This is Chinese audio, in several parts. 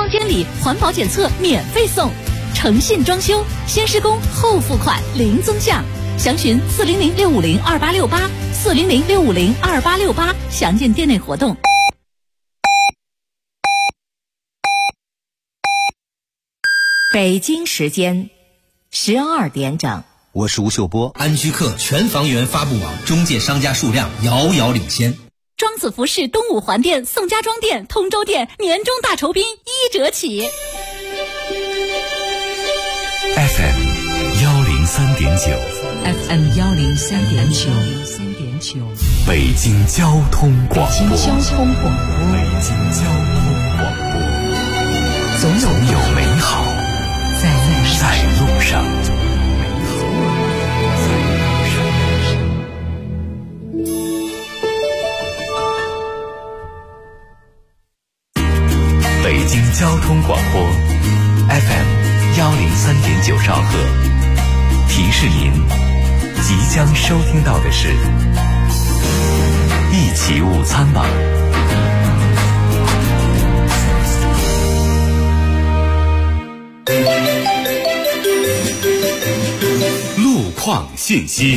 房监理环保检测免费送，诚信装修，先施工后付款零增项。详询400-650-2868，400-650-2868，详见店内活动。 北京时间12点整。 我是吴秀波。 安居客全房源发布网中介商家数量遥遥领先。 庄子服饰东五环店、宋家庄店、通州店年终大酬宾1折起。 FM 103.9 FM 103.9， 北京交通广播。 北京交通广播，总有美好在路上。 北京交通广播 FM 103.9兆赫，提示您即将收听到的是一起午餐吧。路况信息。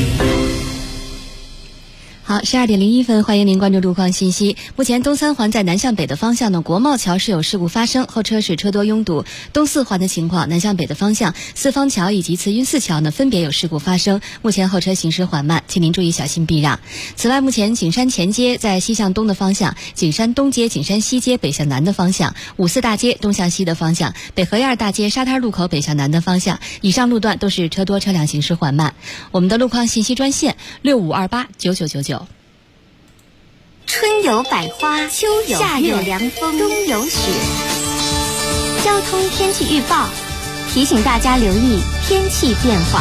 好，12点01分，欢迎您关注路况信息。目前东三环在南向北的方向呢，国贸桥是有事故发生，后车是车多拥堵。东四环的情况，南向北的方向，四方桥以及慈云寺桥呢分别有事故发生，目前后车行驶缓慢，请您注意小心避让。此外，目前景山前街在西向东的方向，景山东街、景山西街北向南的方向，五四大街东向西的方向，北河沿大街沙滩路口北向南的方向，以上路段都是车多车辆行驶缓慢。我们的路况信息专线65289999。 春有百花，秋有夏有凉风，冬有雪。交通天气预报提醒大家留意天气变化。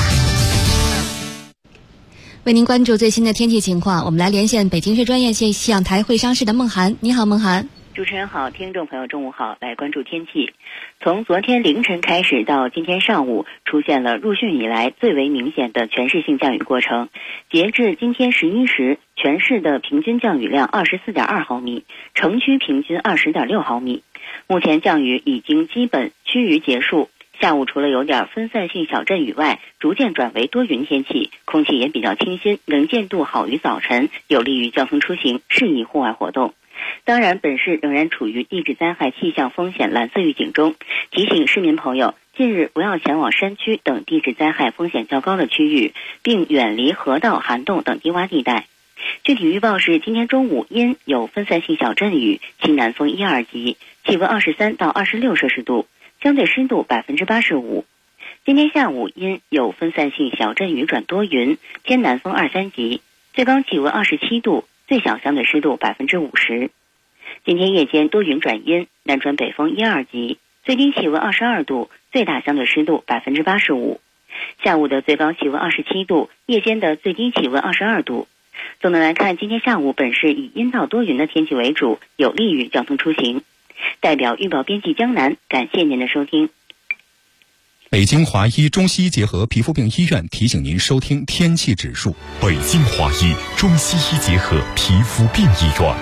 为您关注最新的天气情况，我们来连线北京市专业气象台会商室的孟涵。你好，孟涵。 主持人好，听众朋友中午好，来关注天气。从昨天凌晨开始到今天上午，出现了入汛以来最为明显的全市性降雨过程。截至今天11时，全市的平均降雨量24.2毫米，城区平均20.6毫米。目前降雨已经基本趋于结束，下午除了有点分散性小阵雨外，逐渐转为多云天气，空气也比较清新，能见度好于早晨，有利于交通出行，适宜户外活动。当然，本市仍然处于地质灾害气象风险蓝色预警中，提醒市民朋友近日不要前往山区等地质灾害风险较高的区域，并远离河道、涵洞等低洼地带。具体预报是，今天中午阴有分散性小阵雨，西南风1、2级，气温23到26摄氏度，相对湿度85%。今天下午阴有分散性小阵雨转多云，偏南风2、3级，最高气温27度，最小相对湿度50%。今天夜间多云转阴，南转北风1、2级，最低气温22度，最大相对湿度85%。下午的最高气温27度，夜间的最低气温22度。总的来看，今天下午本市以阴到多云的天气为主，有利于交通出行。代表预报编辑江南，感谢您的收听。 北京华医中西医结合皮肤病医院提醒您收听天气指数。 北京华医中西医结合皮肤病医院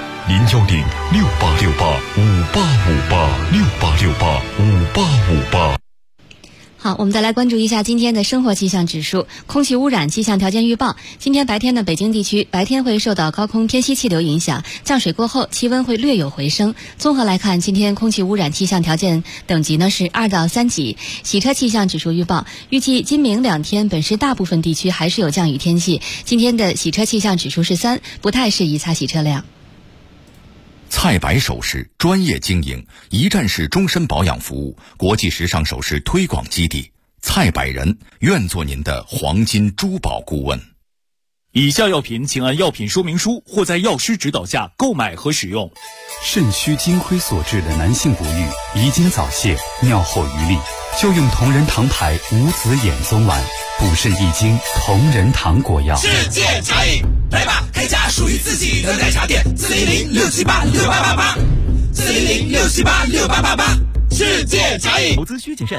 ，010-6868-5858，6868-5858。 好，我们再来关注一下今天的生活气象指数。空气污染气象条件预报，今天白天的北京地区白天会受到高空偏西气流影响，降水过后气温会略有回升。综合来看，今天空气污染气象条件等级呢是2到3级。洗车气象指数预报，预计今明2天本市大部分地区还是有降雨天气，今天的洗车气象指数是3，不太适宜擦洗车辆。 蔡白首饰专业经营，一站式终身保养服务，国际时尚首饰推广基地。蔡百人愿做您的黄金珠宝顾问。 以下药品请按药品说明书或在药师指导下购买和使用。 肾虚金亏所致的男性不育、遗精早泄、尿后余力，就用同仁堂牌无籽眼松丸，补肾益精，同仁堂果药。 世界茶饮，来吧，开家属于自己的奶茶店，400-678-6888，400-678-6888，世界茶饮。 投资需谨慎。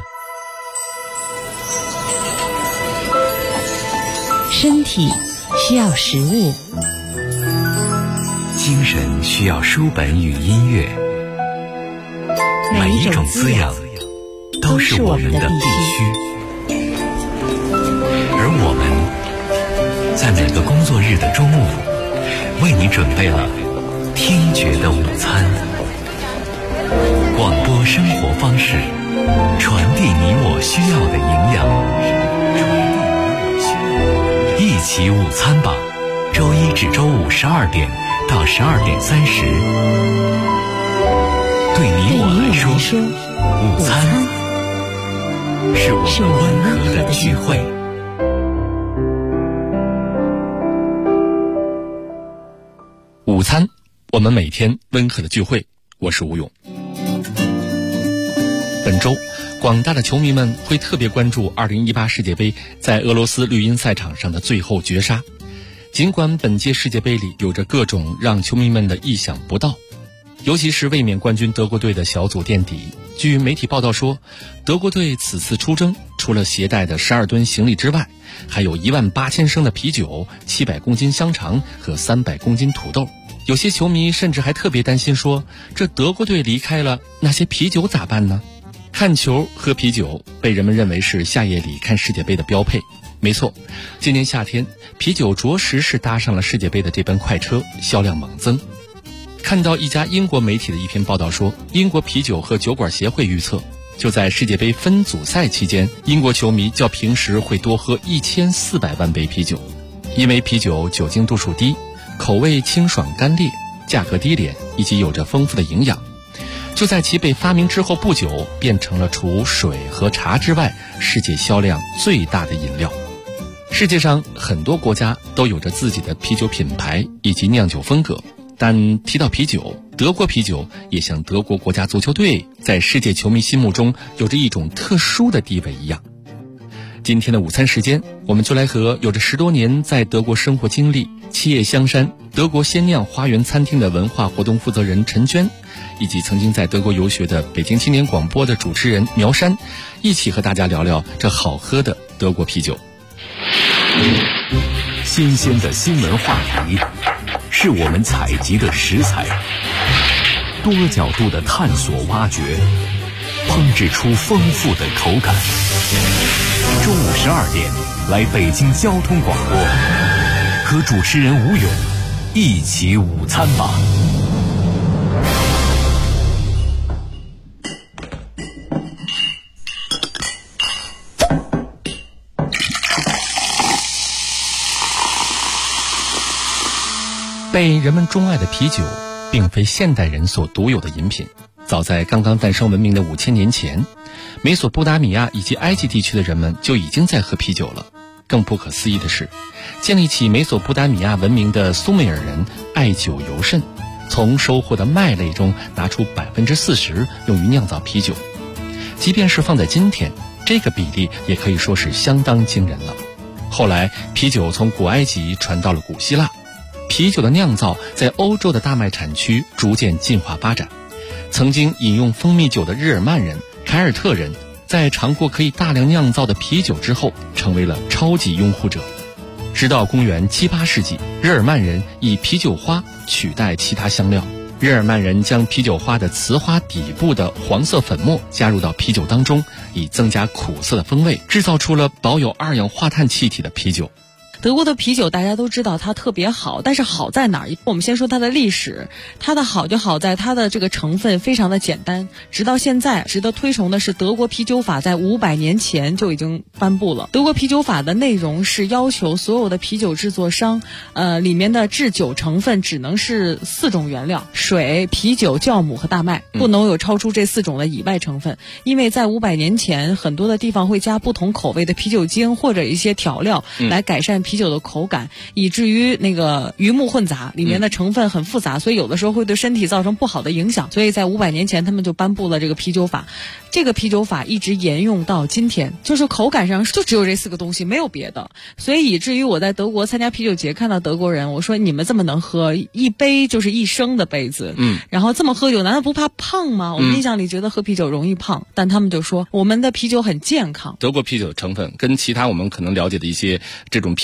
身体需要食物， 精神需要书本与音乐， 每一种滋养都是我们的必须。而我们在每个工作日的中午，为你准备了听觉的午餐。广播生活方式，传递你我需要的营养。一起午餐吧，周一至周五12点到12点30。对你我来说，午餐是我们温和的聚会。 午餐，我们每天温和的聚会。我是吴勇。本周，广大的球迷们会特别关注2018世界杯在俄罗斯绿茵赛场上的最后绝杀。尽管本届世界杯里有着各种让球迷们的意想不到，尤其是卫冕冠军德国队的小组垫底。据媒体报道说，德国队此次出征除了携带的12吨行李之外，还有18000升的啤酒、700公斤香肠和300公斤土豆。有些球迷甚至还特别担心说，这德国队离开了，那些啤酒咋办呢？看球喝啤酒被人们认为是夏夜里看世界杯的标配。没错，今年夏天啤酒着实是搭上了世界杯的这班快车，销量猛增。看到一家英国媒体的一篇报道说，英国啤酒和酒馆协会预测，就在世界杯分组赛期间，英国球迷较平时会多喝1400万杯啤酒。因为啤酒酒精度数低，口味清爽干冽，价格低廉，以及有着丰富的营养，就在其被发明之后不久，变成了除水和茶之外世界销量最大的饮料。世界上很多国家都有着自己的啤酒品牌以及酿酒风格，但提到啤酒，德国啤酒也像德国国家足球队在世界球迷心目中有着一种特殊的地位一样。今天的午餐时间，我们就来和有着10多年在德国生活经历、七叶香山德国鲜酿花园餐厅的文化活动负责人陈娟，以及曾经在德国游学的北京青年广播的主持人苗山，一起和大家聊聊这好喝的德国啤酒。 新鲜的新闻话题是我们采集的食材，多角度的探索挖掘，烹制出丰富的口感。中午12点，来北京交通广播，和主持人吴勇一起午餐吧。 被人们钟爱的啤酒并非现代人所独有的饮品，早在刚刚诞生文明的5000年前，美索不达米亚以及埃及地区的人们就已经在喝啤酒了。更不可思议的是，建立起美索不达米亚文明的苏美尔人爱酒尤甚，从收获的麦类中拿出40%用于酿造啤酒。即便是放在今天，这个比例也可以说是相当惊人了。后来啤酒从古埃及传到了古希腊，啤酒的酿造在欧洲的大麦产区逐渐进化发展。曾经饮用蜂蜜酒的日耳曼人、凯尔特人，在尝过可以大量酿造的啤酒之后，成为了超级拥护者。直到公元7、8世纪，日耳曼人以啤酒花取代其他香料。日耳曼人将啤酒花的雌花底部的黄色粉末加入到啤酒当中，以增加苦涩的风味，制造出了保有2氧化碳气体的啤酒。 德国的啤酒大家都知道它特别好，但是好在哪儿？我们先说它的历史，它的好就好在它的这个成分非常的简单。直到现在，值得推崇的是德国啤酒法在500年前就已经颁布了。德国啤酒法的内容是要求所有的啤酒制作商，里面的制酒成分只能是4种原料：水、啤酒、酵母和大麦，不能有超出这4种的以外成分。因为在500年前，很多的地方会加不同口味的啤酒精或者一些调料来改善啤酒的口感，以至于那个鱼目混杂，里面的成分很复杂，所以有的时候会对身体造成不好的影响。所以在500年前他们就颁布了这个啤酒法，这个啤酒法一直沿用到今天，就是口感上就只有这4个东西，没有别的。所以以至于我在德国参加啤酒节，看到德国人，我说你们这么能喝，一杯就是1升的杯子，然后这么喝酒难道不怕胖吗？我们印象里觉得喝啤酒容易胖，但他们就说我们的啤酒很健康。 德国啤酒成分跟其他我们可能了解的一些这种啤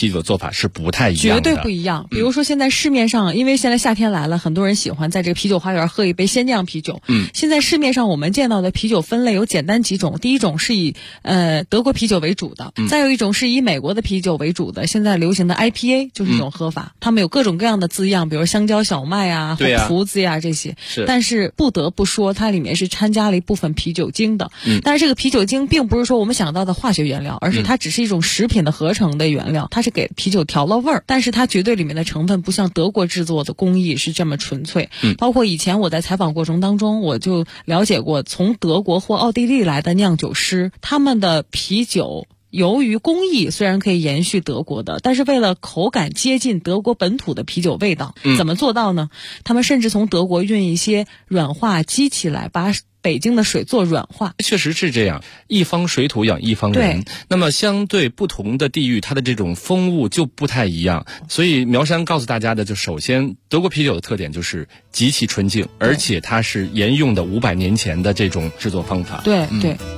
酒的做法是不太一样的， 绝对不一样。比如说现在市面上，因为现在夏天来了，很多人喜欢在这个啤酒花园喝一杯鲜酿啤酒。现在市面上我们见到的啤酒分类有简单几种，第一种是以德国啤酒为主的，再有一种是以美国的啤酒为主的，现在流行的 IPA 就是一种喝法，他们有各种各样的字样，比如香蕉小麦啊、胡子呀这些。但是不得不说，它里面是掺加了一部分啤酒精的。但是这个啤酒精并不是说我们想到的化学原料，而是它只是一种食品的合成的原料，它是给啤酒调了味儿，但是它绝对里面的成分不像德国制作的工艺是这么纯粹。包括以前我在采访过程当中，我就了解过从德国或奥地利来的酿酒师，他们的啤酒由于工艺虽然可以延续德国的，但是为了口感接近德国本土的啤酒味道，怎么做到呢？他们甚至从德国运一些软化机器来把北京的水做软化。 确实是这样，一方水土养一方人。那么相对不同的地域，它的这种风物就不太一样。所以苗山告诉大家的，就首先德国啤酒的特点就是极其纯净，而且它是沿用的500年前的这种制作方法。 对。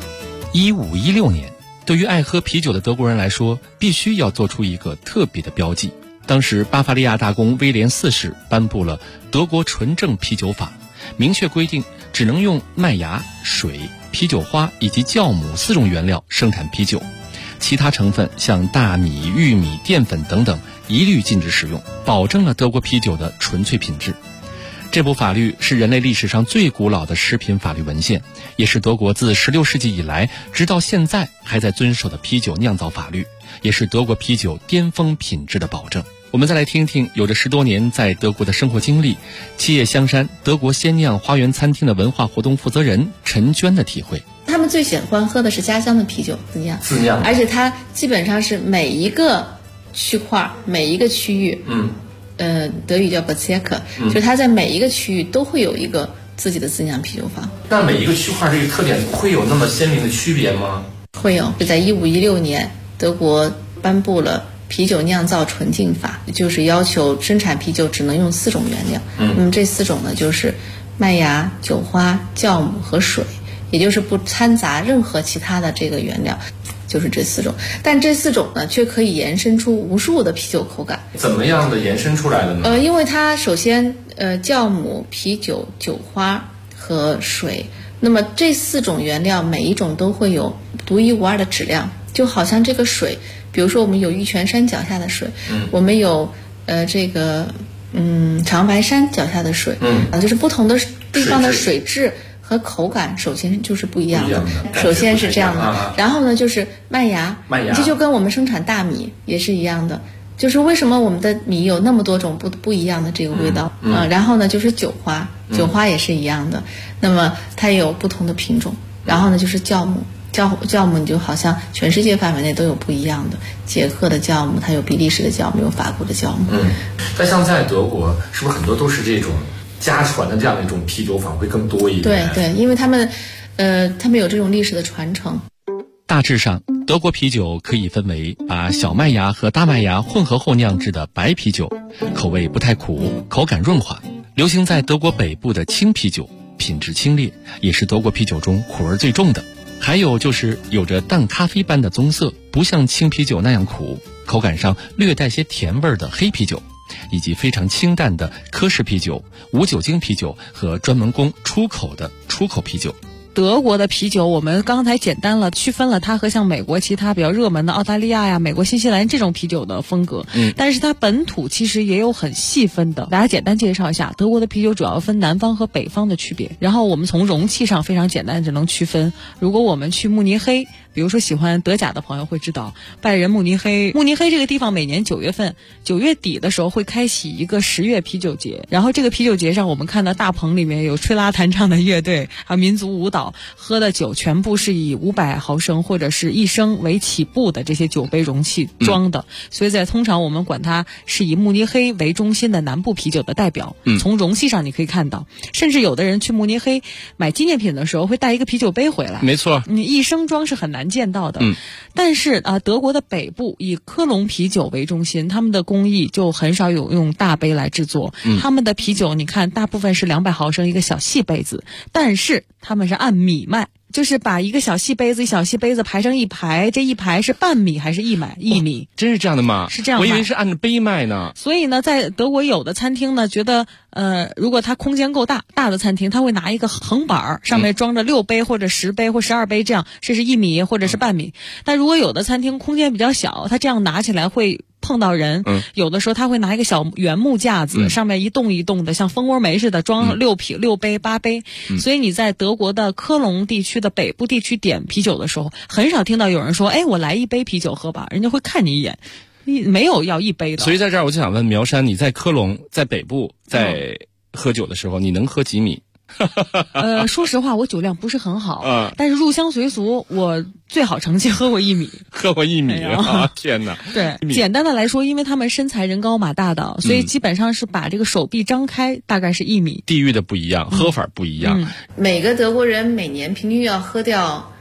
1516年，对于爱喝啤酒的德国人来说，必须要做出一个特别的标记。当时巴伐利亚大公威廉4世颁布了德国纯正啤酒法，明确规定只能用麦芽、水、啤酒花以及酵母4种原料生产啤酒，其他成分像大米、玉米、淀粉等等一律禁止使用，保证了德国啤酒的纯粹品质。这部法律是人类历史上最古老的食品法律文献，也是德国自16世纪以来直到现在还在遵守的啤酒酿造法律，也是德国啤酒巅峰品质的保证。我们再来听听有着10多年在德国的生活经历，七叶香山德国鲜酿花园餐厅的文化活动负责人陈娟的体会。 他们最喜欢喝的是家乡的啤酒，自酿，而且它基本上是每一个区块、每一个区域，德语叫 Bezirk，就是它在每一个区域都会有一个自己的自酿啤酒坊。 那每一个区块这个特点会有那么鲜明的区别吗？ 会有，就在1516年，德国颁布了啤酒酿造纯净法，就是要求生产啤酒只能用4种原料。那么这4种呢，就是麦芽、酒花、酵母和水，也就是不掺杂任何其他的这个原料，就是这4种。但这4种呢，却可以延伸出无数的啤酒口感。 怎么样的延伸出来的呢？ 因为它首先酵母、啤酒、酒花和水，那么这4种原料每一种都会有独一无二的质量，就好像这个水，比如说我们有玉泉山脚下的水，我们有长白山脚下的水，就是不同的地方的水质和口感首先就是不一样的，首先是这样的。然后呢，就是麦芽，这就跟我们生产大米也是一样的，就是为什么我们的米有那么多种不一样的这个味道。然后呢，就是酒花，酒花也是一样的，那么它也有不同的品种。然后呢，就是酵母，酵母你就好像全世界范围内都有不一样的，捷克的酵母，它有比利时的酵母，有法国的酵母。 但像在德国，是不是很多都是这种家传的这样的一种啤酒坊会更多一点？ 对，因为他们有这种历史的传承。 大致上，德国啤酒可以分为把小麦芽和大麦芽混合后酿制的白啤酒，口味不太苦，口感润滑；流行在德国北部的青啤酒，品质清冽，也是德国啤酒中苦味最重的。还有就是有着淡咖啡般的棕色，不像青啤酒那样苦，口感上略带些甜味的黑啤酒，以及非常清淡的科氏啤酒、无酒精啤酒和专门供出口的出口啤酒。 德国的啤酒，我们刚才简单了区分了它和像美国其他比较热门的澳大利亚呀、美国、新西兰这种啤酒的风格。但是它本土其实也有很细分的。大家简单介绍一下，德国的啤酒主要分南方和北方的区别。然后我们从容器上非常简单就能区分。如果我们去慕尼黑，比如说喜欢德甲的朋友会知道，拜仁慕尼黑这个地方每年9月份9月底的时候会开启一个10月啤酒节，然后这个啤酒节上我们看到大棚里面有吹拉弹唱的乐队，还有民族舞蹈，喝的酒全部是以500毫升或者是1升为起步的这些酒杯容器装的，所以在通常我们管它是以慕尼黑为中心的南部啤酒的代表。从容器上你可以看到，甚至有的人去慕尼黑买纪念品的时候会带一个啤酒杯回来。 没错， 你1升装是很难见到的。但是德国的北部以科隆啤酒为中心，他们的工艺就很少有用大杯来制作。他们的啤酒你看大部分是200毫升一个小细杯子，但是他们是按米卖， 就是把一个小细杯子一小细杯子排成一排，这一排是半米还是一米？ 真是这样的吗？ 是这样， 我以为是按着杯卖呢。 所以呢，在德国有的餐厅呢，觉得如果它空间够大的餐厅，他会拿一个横板上面装着6杯或者10杯或12杯这样，这是1米或者是半米。但如果有的餐厅空间比较小，它这样拿起来会碰到人，有的时候他会拿一个小原木架子，上面一动一动的，像蜂窝煤似的，装6杯、8杯。所以你在德国的科隆地区的北部地区点啤酒的时候，很少听到有人说：“哎，我来1杯啤酒喝吧。”人家会看你一眼，没有要1杯的。 所以在这儿我就想问苗山，你在科隆，在北部，在喝酒的时候，你能喝几米？ 说实话，我酒量不是很好，但是入乡随俗，我最好成绩喝过1米。 喝过1米啊！天哪！ 对，简单的来说，因为他们身材人高马大的，所以基本上是把这个手臂张开，大概是1米。 地域的不一样，喝法不一样。 每个德国人每年平均要喝掉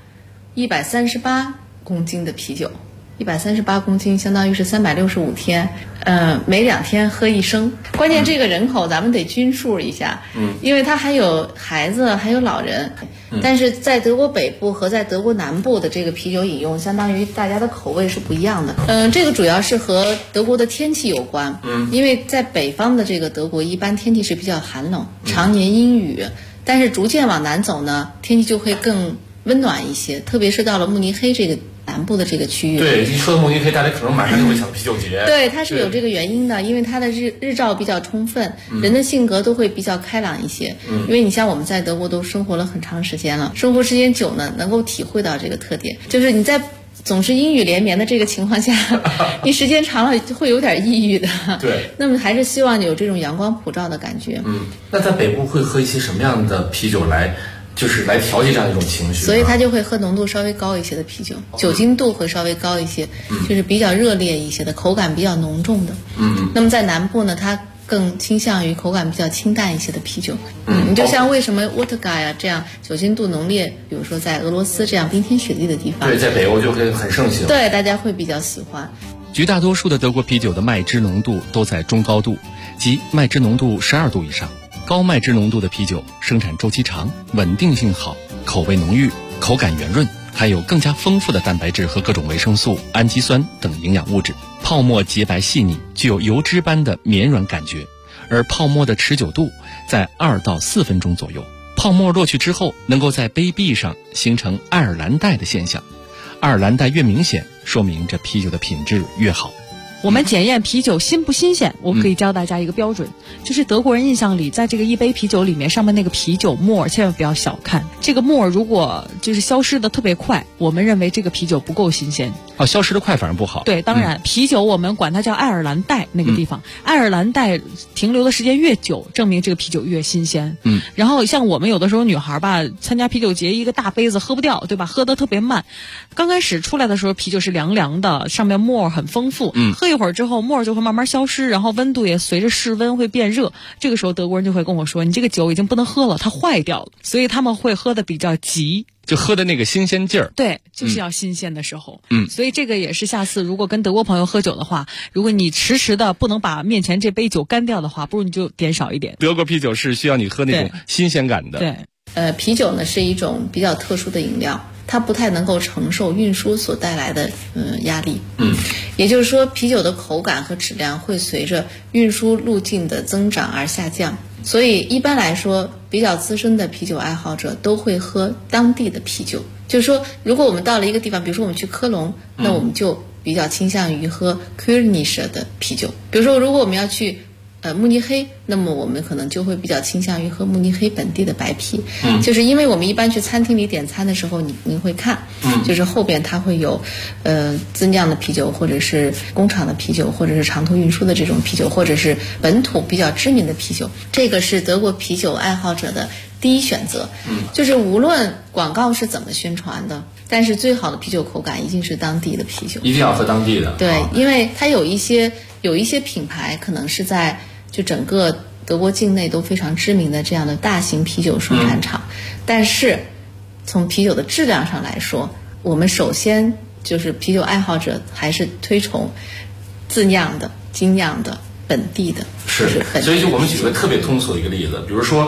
138公斤的啤酒。138公斤相当于是365天，每2天喝1升。关键这个人口咱们得均数一下，因为他还有孩子，还有老人。但是在德国北部和在德国南部的这个啤酒饮用，相当于大家的口味是不一样的。这个主要是和德国的天气有关。因为在北方的这个德国，一般天气是比较寒冷，常年阴雨。但是逐渐往南走呢，天气就会更温暖一些，特别是到了慕尼黑这个南部的这个区域。 对，一说到慕尼黑，大家可能马上就会想啤酒节。 对，它是有这个原因的，因为它的日照比较充分，人的性格都会比较开朗一些。因为你像我们在德国都生活了很长时间了，生活时间久呢，能够体会到这个特点，就是你在总是阴雨连绵的这个情况下，你时间长了会有点抑郁的。 对， 那么还是希望有这种阳光普照的感觉。 那在北部会喝一些什么样的啤酒来调节这样一种情绪？ 所以他就会喝浓度稍微高一些的啤酒，酒精度会稍微高一些，就是比较热烈一些的，口感比较浓重的。那么在南部呢，它更倾向于口感比较清淡一些的啤酒。你就像为什么沃特嘎呀这样酒精度浓烈，比如说在俄罗斯这样冰天雪地的地方， 对，在北欧就会很盛行。 对，大家会比较喜欢。 绝大多数的德国啤酒的麦汁浓度都在中高度，即麦汁浓度12度以上。高麦汁浓度的啤酒生产周期长，稳定性好，口味浓郁，口感圆润，还有更加丰富的蛋白质和各种维生素、氨基酸等营养物质。泡沫洁白细腻，具有油脂般的绵软感觉，而泡沫的持久度在2到4分钟左右。泡沫落去之后，能够在杯壁上形成爱尔兰带的现象。爱尔兰带越明显，说明这啤酒的品质越好。 我们检验啤酒新不新鲜，我可以教大家一个标准，就是德国人印象里，在这个一杯啤酒里面，上面那个啤酒沫千万不要小看，这个沫如果就是消失的特别快，我们认为这个啤酒不够新鲜。 消失的快反而不好。 对，当然，啤酒我们管它叫爱尔兰带那个地方，爱尔兰带停留的时间越久，证明这个啤酒越新鲜。然后像我们有的时候女孩吧，参加啤酒节一个大杯子喝不掉，对吧？喝得特别慢，刚开始出来的时候啤酒是凉凉的，上面沫很丰富，喝一会儿之后沫就会慢慢消失，然后温度也随着室温会变热，这个时候德国人就会跟我说，你这个酒已经不能喝了，它坏掉了，所以他们会喝的比较急， 就喝的那个新鲜劲儿。 对，就是要新鲜的时候。所以这个也是下次如果跟德国朋友喝酒的话，如果你迟迟的不能把面前这杯酒干掉的话，不如你就点少一点。 德国啤酒是需要你喝那种新鲜感的。 对， 啤酒呢是一种比较特殊的饮料，它不太能够承受运输所带来的压力。也就是说，啤酒的口感和质量会随着运输路径的增长而下降。所以一般来说，比较资深的啤酒爱好者都会喝当地的啤酒。就是说，如果我们到了一个地方，比如说我们去科隆，那我们就比较倾向于喝 Kölnische 的啤酒。比如说，如果我们要去慕尼黑，那么我们可能就会比较倾向于喝慕尼黑本地的白啤。就是因为我们一般去餐厅里点餐的时候，您会看，就是后边它会有自酿的啤酒，或者是工厂的啤酒，或者是长途运输的这种啤酒，或者是本土比较知名的啤酒。这个是德国啤酒爱好者的第一选择。就是无论广告是怎么宣传的，但是最好的啤酒口感一定是当地的啤酒， 一定要喝当地的。 对，因为它有一些品牌可能是在就整个德国境内都非常知名的这样的大型啤酒生产厂，但是从啤酒的质量上来说，我们首先就是啤酒爱好者还是推崇自酿的、精酿的、本地的。 所以就我们举个特别通俗的一个例子，比如说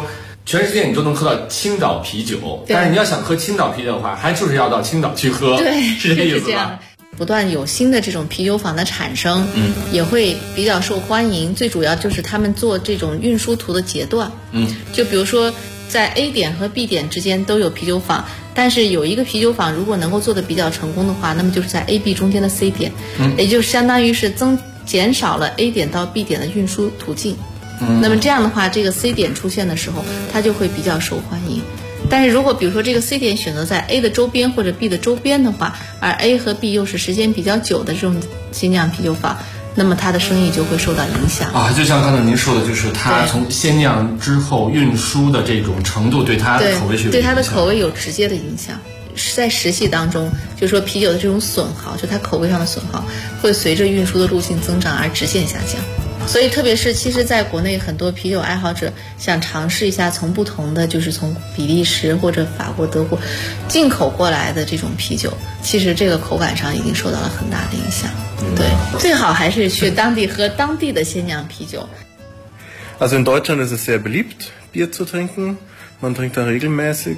全世界你都能喝到青岛啤酒，但是你要想喝青岛啤酒的话，还就是要到青岛去喝， 对， 是这个意思吧？ 不断有新的这种啤酒坊的产生，也会比较受欢迎。最主要就是他们做这种运输途的截断，就比如说在 A 点和 B 点之间都有啤酒坊，但是有一个啤酒坊如果能够做得比较成功的话，那么就是在 A、B 中间的 C 点，也就相当于是减少了 A 点到 B 点的运输途径。那么这样的话，这个 C 点出现的时候，它就会比较受欢迎。但是如果比如说这个 C 点选择在 A 的周边或者 B 的周边的话，而 A 和 B 又是时间比较久的这种精酿啤酒坊，那么它的生意就会受到影响啊。就像刚才您说的，就是它从鲜酿之后运输的这种程度，对它的口味是有影响， 对它的口味有直接的影响。在实际当中，就说啤酒的这种损耗，就它口味上的损耗，会随着运输的路径增长而直线下降。所以特别是其实在国内很多啤酒爱好者想尝试一下从不同的就是从比利时或者法国德国进口过来的这种啤酒，其实这个口感上已经受到了很大的影响。对，最好还是去当地喝当地的鲜酿啤酒。 Also in Deutschland ist es sehr beliebt, Bier zu trinken. Man trinkt da regelmäßig.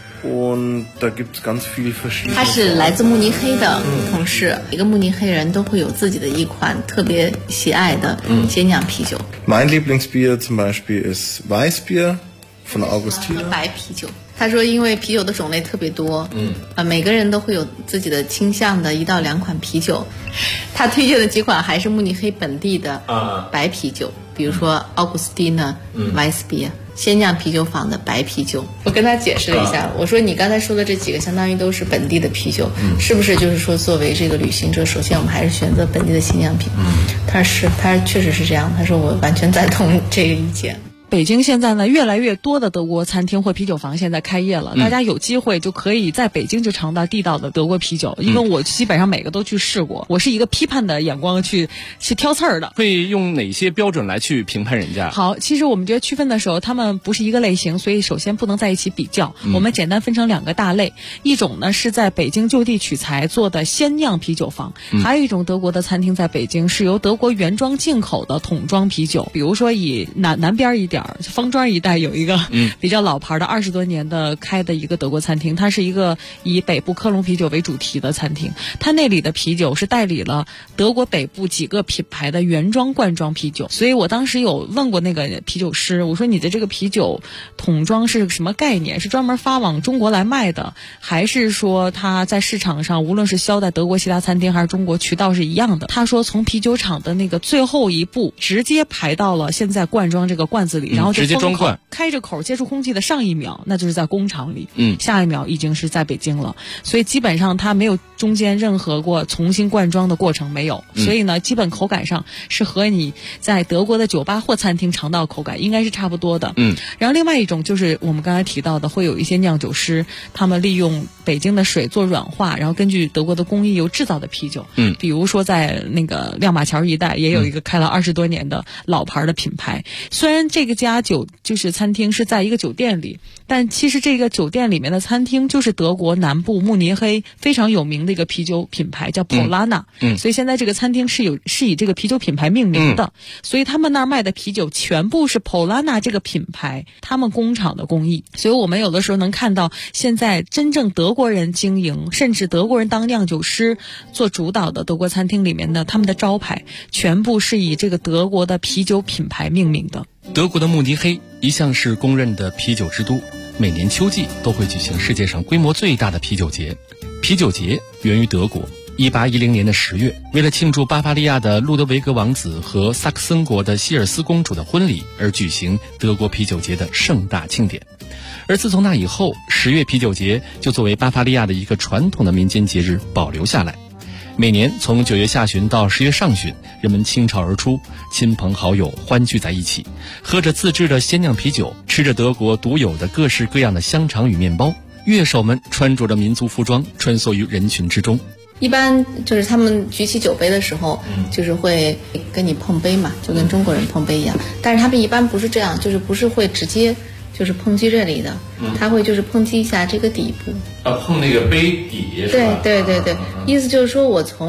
Und da gibt's ganz viel verschiedene. 他是来自慕尼黑的同事，一个慕尼黑人都会有自己的一款特别喜爱的鲜酿啤酒。 Mein Lieblingsbier zum Beispiel ist Weißbier von Augustiner。 白啤酒。他说，因为啤酒的种类特别多，每个人都会有自己的倾向的1到2款啤酒。他推荐的几款还是慕尼黑本地的白啤酒，比如说 Augustiner Weißbier。鲜酿啤酒坊的白啤酒，我跟他解释了一下，我说你刚才说的这几个相当于都是本地的啤酒，是不是就是说作为这个旅行者，首先我们还是选择本地的鲜酿啤？他说确实是这样，他说我完全赞同这个意见。 北京现在呢，越来越多的德国餐厅或啤酒房现在开业了，大家有机会就可以在北京就尝到地道的德国啤酒，因为我基本上每个都去试过，我是一个批判的眼光去挑刺儿的。 会用哪些标准来去评判人家？ 好，其实我们觉得区分的时候，他们不是一个类型，所以首先不能在一起比较。我们简单分成2个大类，一种呢是在北京就地取材做的鲜酿啤酒房，还有一种德国的餐厅在北京是由德国原装进口的桶装啤酒，比如说以南边一点方庄一带有一个比较老牌的20多年的开的一个德国餐厅，它是一个以北部科隆啤酒为主题的餐厅，它那里的啤酒是代理了德国北部几个品牌的原装罐装啤酒，所以我当时有问过那个啤酒师，我说你的这个啤酒桶装是什么概念，是专门发往中国来卖的，还是说它在市场上无论是销在德国其他餐厅还是中国渠道是一样的？他说从啤酒厂的那个最后一步直接排到了现在罐装这个罐子里，然后就直接装罐， 开着口接触空气的上一秒那就是在工厂里，下一秒已经是在北京了，所以基本上它没有中间任何过重新灌装的过程，没有，所以呢基本口感上是和你在德国的酒吧或餐厅尝到口感应该是差不多的。然后另外一种就是我们刚才提到的，会有一些酿酒师他们利用北京的水做软化，然后根据德国的工艺油制造的啤酒，比如说在那个亮马桥一带也有一个开了20多年的老牌的品牌，虽然这个家就是餐厅是在一个酒店里，但其实这个酒店里面的餐厅就是德国南部慕尼黑非常有名的一个啤酒品牌叫普拉纳，所以现在这个餐厅是以这个啤酒品牌命名的，所以他们那儿卖的啤酒全部是普拉纳这个品牌他们工厂的工艺，所以我们有的时候能看到现在真正德国人经营甚至德国人当酿酒师做主导的德国餐厅里面的他们的招牌全部是以这个德国的啤酒品牌命名的。 德国的慕尼黑一向是公认的啤酒之都，每年秋季都会举行世界上规模最大的啤酒节。啤酒节源于德国，1810年的10月，为了庆祝巴伐利亚的路德维格王子和萨克森国的希尔斯公主的婚礼而举行德国啤酒节的盛大庆典。而自从那以后，10月啤酒节就作为巴伐利亚的一个传统的民间节日保留下来。每年从9月下旬到10月上旬，人们倾巢而出，亲朋好友欢聚在一起，喝着自制的鲜酿啤酒，吃着德国独有的各式各样的香肠与面包，乐手们穿着着民族服装穿梭于人群之中。 一般就是他们举起酒杯的时候，就是会跟你碰杯嘛，就跟中国人碰杯一样，但是他们一般不是这样，就是不是会直接就是抨击这里的，他会就是抨击一下这个底部， 碰那个杯底是吧？ 对，意思就是说我从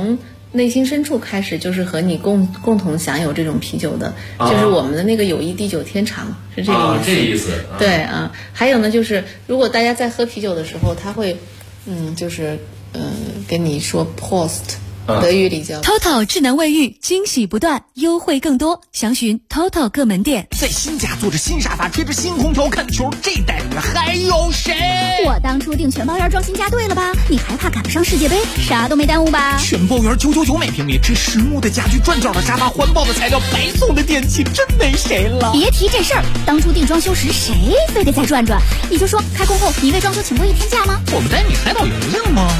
内心深处开始就是和你共同享有这种啤酒的，就是我们的那个友谊地久天长，是这个意思。 这意思。 对啊，还有呢，就是如果大家在喝啤酒的时候，他会跟你说 Prost。德语里叫 TOTO 智能卫浴，惊喜不断，优惠更多，详询 TOTO 各门店。 在新家坐着新沙发，吹着新空调看球，这待遇还有谁？ 我当初订全包园装新家对了吧？你还怕赶不上世界杯？啥都没耽误吧？ 全包园999每平米，这实木的家具，转角的沙发，环保的材料，白送的电器，真没谁了。 别提这事儿，当初订装修时谁非得再转转？你就说开工后你为装修请过1天假吗？ 我们带你海岛游游吗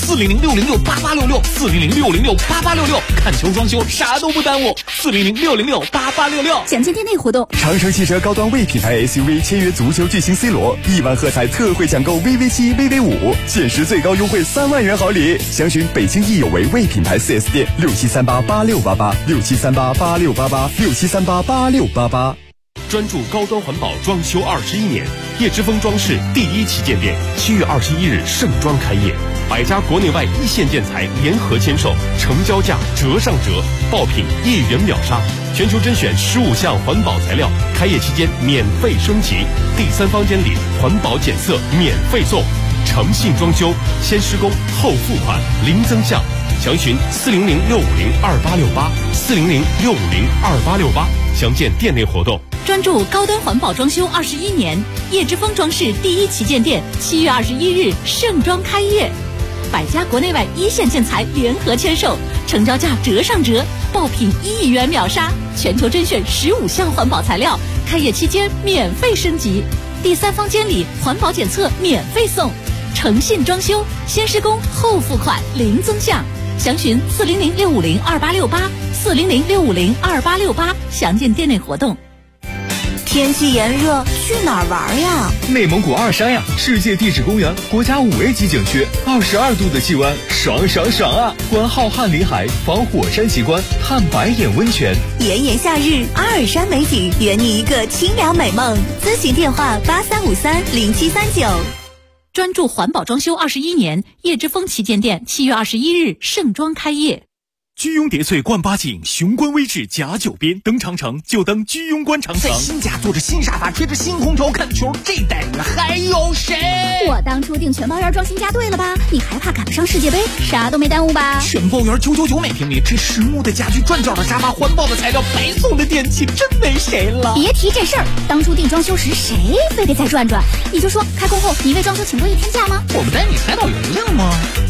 ？400-606-8866，400-606-8866，看球装修啥都不耽误。400-606-8866， 详见店内活动。 长城汽车高端 V 品牌 SUV 签约足球巨星 C 罗，1万喝彩特惠抢购 VV7、VV5，限时最高优惠3万元好礼。详询北京易有为 V 品牌 4S 店，67388688，67388688，67388688。 专注高端环保装修21年，叶之峰装饰第1旗舰店7月21日盛装开业，100家国内外一线建材联合签售，成交价折上折，爆品1元秒杀，全球甄选15项环保材料，开业期间免费升级，第3房间里环保检测免费送，诚信装修，先施工后付款，零增项，详询400-650-2868，400-650-2868，详见店内活动。 专注高端环保装修21年，叶之峰装饰第1旗舰店7月21日盛装开业，100家国内外一线建材联合签售，成交价折上折，爆品1元秒杀，全球甄选15项环保材料，开业期间免费升级，第3房间里环保检测免费送，诚信装修，先施工后付款，零增项，详询400-650-2868，400-650-2868，详见店内活动。 天气炎热，去哪儿玩呀？ 内蒙古二山呀，世界地质公园，国家5A 级景区，22度的气温，爽爽爽啊！观浩瀚林海，访火山奇观，探白眼温泉。 炎炎夏日，阿尔山美景，圆你一个清凉美梦。咨询电话83530739。 专注环保装修21年，叶之峰旗舰店7月21日盛装开业。 居庸叠翠冠八景，雄关微志甲9边，登长城就登居庸关长城。 在新家坐着新沙发，吹着新空调看球，这待遇还有谁？ 我当初订全包园装新家对了吧？你还怕赶不上世界杯？啥都没耽误吧？ 全包园999每平米，这实木的家具，转角的沙发，环保的材料，白送的电器，真没谁了。 别提这事儿，当初订装修时谁非得再转转？你就说开工后你为装修请过1天假吗？ 我们带你海岛游游吗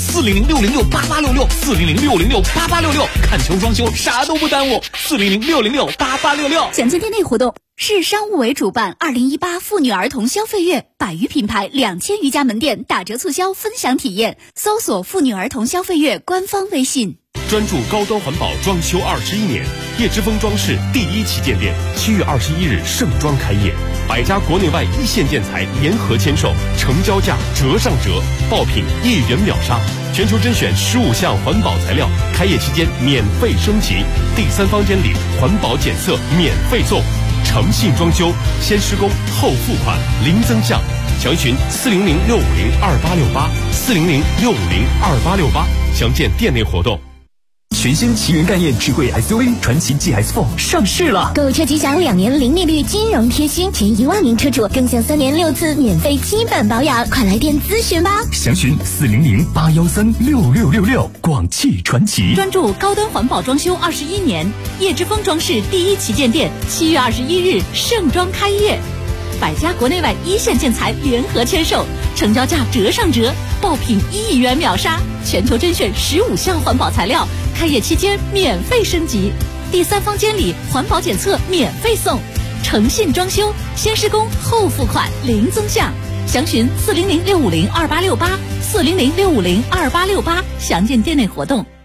？400-606-8866，400-606-8866，看球装修啥都不耽误。400-606-8866， 详见店内活动。市商务委主办2018妇女儿童消费月，100余品牌2000余家门店打折促销分享体验，搜索妇女儿童消费月官方微信。 专注高端环保装修21年，叶之峰装饰第1旗舰店7月21日盛装开业，100家国内外一线建材联合签售，成交价折上折，爆品1元秒杀，全球甄选15项环保材料，开业期间免费升级，第3房间里环保检测免费送，诚信装修，先施工后付款，零增项，详询400-650-2868，400-650-2868，详见店内活动。 全新奇云概念智慧 SUV 传祺 GS4 上市了， 购车即享2年零利率金融贴心，前1万名车主更享3年6次免费基本保养，快来电咨询吧。 详询400-813-6666，广汽传祺。 专注高端环保装修21年，叶之峰装饰第1旗舰店7月21日盛装开业，100家国内外一线建材联合签售，成交价折上折，爆品1元秒杀，全球甄选15项环保材料，开业期间免费升级，第3房间里环保检测免费送，诚信装修，先施工后付款，零增项，详询400-650-2868，400-650-2868，详见店内活动。